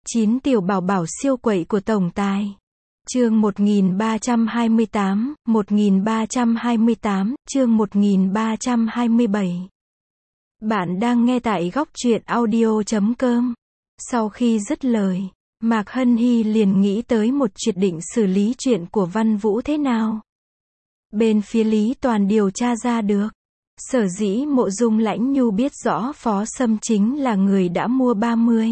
9 tiểu bảo bảo siêu quậy của tổng tài. Chương 1328, 1328, chương 1327. Bạn đang nghe tại góc truyện audio.com. Sau khi dứt lời, Mạc Hân Hy liền nghĩ tới một chuyện định xử lý chuyện của Văn Vũ thế nào. Bên phía Lý Toàn điều tra ra được, sở dĩ Mộ Dung Lãnh Nhu biết rõ Phó Sâm chính là người đã mua 30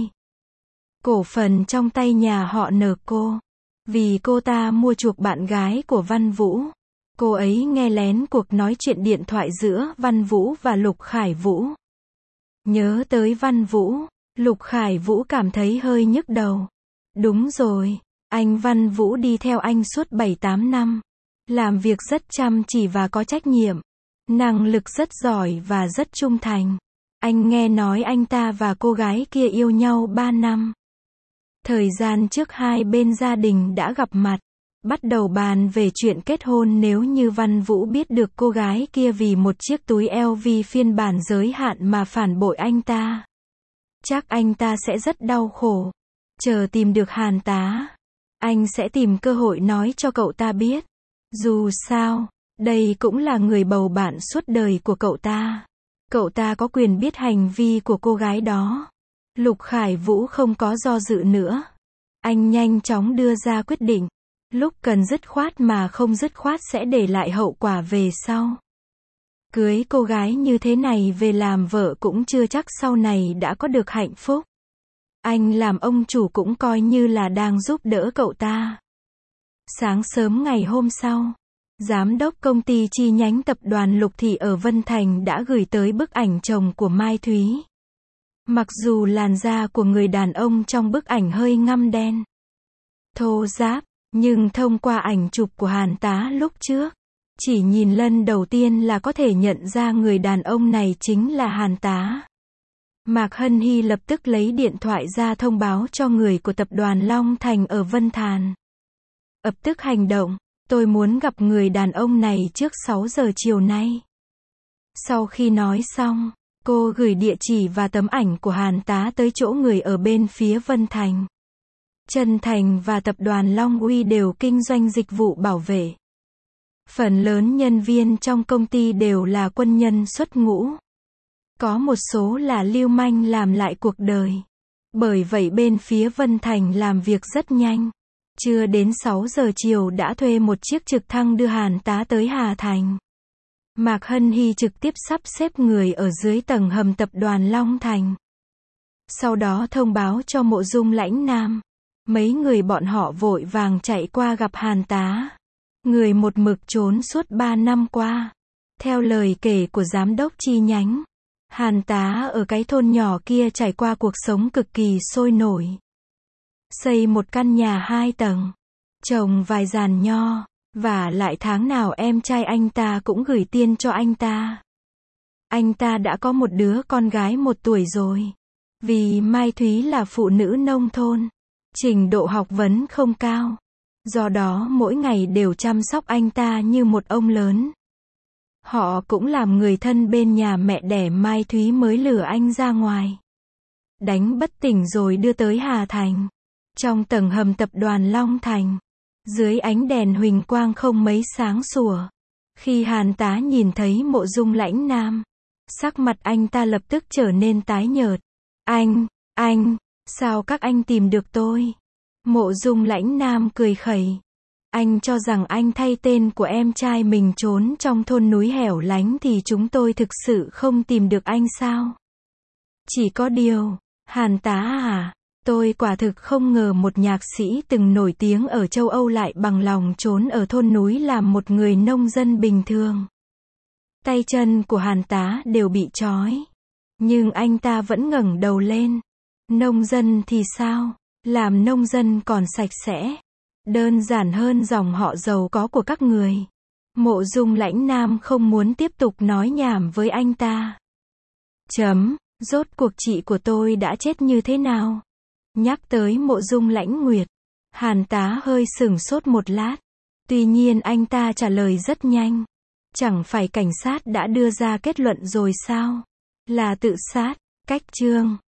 cổ phần trong tay nhà họ N. Vì cô ta mua chuộc bạn gái của Văn Vũ. Cô ấy nghe lén cuộc nói chuyện điện thoại giữa Văn Vũ và Lục Khải Vũ. Nhớ tới Văn Vũ, Lục Khải Vũ cảm thấy hơi nhức đầu. Đúng rồi, anh Văn Vũ đi theo anh suốt 7-8 năm. Làm việc rất chăm chỉ và có trách nhiệm. Năng lực rất giỏi và rất trung thành. Anh nghe nói anh ta và cô gái kia yêu nhau 3 năm. Thời gian trước hai bên gia đình đã gặp mặt, bắt đầu bàn về chuyện kết hôn. Nếu như Văn Vũ biết được cô gái kia vì một chiếc túi LV phiên bản giới hạn mà phản bội anh ta, chắc anh ta sẽ rất đau khổ. Chờ tìm được Hàn Tá, anh sẽ tìm cơ hội nói cho cậu ta biết. Dù sao, đây cũng là người bầu bạn suốt đời của cậu ta. Cậu ta có quyền biết hành vi của cô gái đó. Lục Khải Vũ không có do dự nữa. Anh nhanh chóng đưa ra quyết định. Lúc cần dứt khoát mà không dứt khoát sẽ để lại hậu quả về sau. Cưới cô gái như thế này về làm vợ cũng chưa chắc sau này đã có được hạnh phúc. Anh làm ông chủ cũng coi như là đang giúp đỡ cậu ta. Sáng sớm ngày hôm sau, giám đốc công ty chi nhánh tập đoàn Lục Thị ở Vân Thành đã gửi tới bức ảnh chồng của Mai Thúy. Mặc dù làn da của người đàn ông trong bức ảnh hơi ngăm đen, thô ráp, nhưng thông qua ảnh chụp của Hàn Tá lúc trước, chỉ nhìn lần đầu tiên là có thể nhận ra người đàn ông này chính là Hàn Tá. Mạc Hân Hy lập tức lấy điện thoại ra thông báo cho người của tập đoàn Long Thành ở Vân Thàn. Ập tức hành động, tôi muốn gặp người đàn ông này trước 6 giờ chiều nay. Sau khi nói xong, cô gửi địa chỉ và tấm ảnh của Hàn Tá tới chỗ người ở bên phía Vân Thành. Trân Thành và tập đoàn Long Uy đều kinh doanh dịch vụ bảo vệ. Phần lớn nhân viên trong công ty đều là quân nhân xuất ngũ. Có một số là lưu manh làm lại cuộc đời. Bởi vậy bên phía Vân Thành làm việc rất nhanh. Chưa đến 6 giờ chiều đã thuê một chiếc trực thăng đưa Hàn Tá tới Hà Thành. Mạc Hân Hy trực tiếp sắp xếp người ở dưới tầng hầm tập đoàn Long Thành. Sau đó thông báo cho Mộ Dung Lãnh Nam. Mấy người bọn họ vội vàng chạy qua gặp Hàn Tá. Người một mực trốn suốt 3 năm qua. Theo lời kể của giám đốc chi nhánh, Hàn Tá ở cái thôn nhỏ kia trải qua cuộc sống cực kỳ sôi nổi. Xây một căn nhà 2 tầng, trồng vài giàn nho, và lại tháng nào em trai anh ta cũng gửi tiền cho anh ta. Anh ta đã có một đứa con gái 1 tuổi rồi. Vì Mai Thúy là phụ nữ nông thôn, trình độ học vấn không cao, do đó mỗi ngày đều chăm sóc anh ta như một ông lớn. Họ cũng làm người thân bên nhà mẹ đẻ Mai Thúy mới lừa anh ra ngoài, đánh bất tỉnh rồi đưa tới Hà Thành. Trong tầng hầm tập đoàn Long Thành, dưới ánh đèn huỳnh quang không mấy sáng sủa, khi Hàn Tá nhìn thấy Mộ Dung Lãnh Nam, sắc mặt anh ta lập tức trở nên tái nhợt. Anh, sao các anh tìm được tôi? Mộ Dung Lãnh Nam cười khẩy. Anh cho rằng anh thay tên của em trai mình trốn trong thôn núi hẻo lánh thì chúng tôi thực sự không tìm được anh sao? Chỉ có điều, Hàn Tá à, tôi quả thực không ngờ một nhạc sĩ từng nổi tiếng ở châu Âu lại bằng lòng trốn ở thôn núi làm một người nông dân bình thường. Tay chân của Hàn Tá đều bị trói, nhưng anh ta vẫn ngẩng đầu lên. Nông dân thì sao? Làm nông dân còn sạch sẽ, đơn giản hơn dòng họ giàu có của các người. Mộ Dung Lãnh Nam không muốn tiếp tục nói nhảm với anh ta. Rốt cuộc chị của tôi đã chết như thế nào? Nhắc tới Mộ Dung Lãnh Nguyệt, Hàn Tá hơi sửng sốt một lát. Tuy nhiên anh ta trả lời rất nhanh. Chẳng phải cảnh sát đã đưa ra kết luận rồi sao? Là tự sát. Cách chương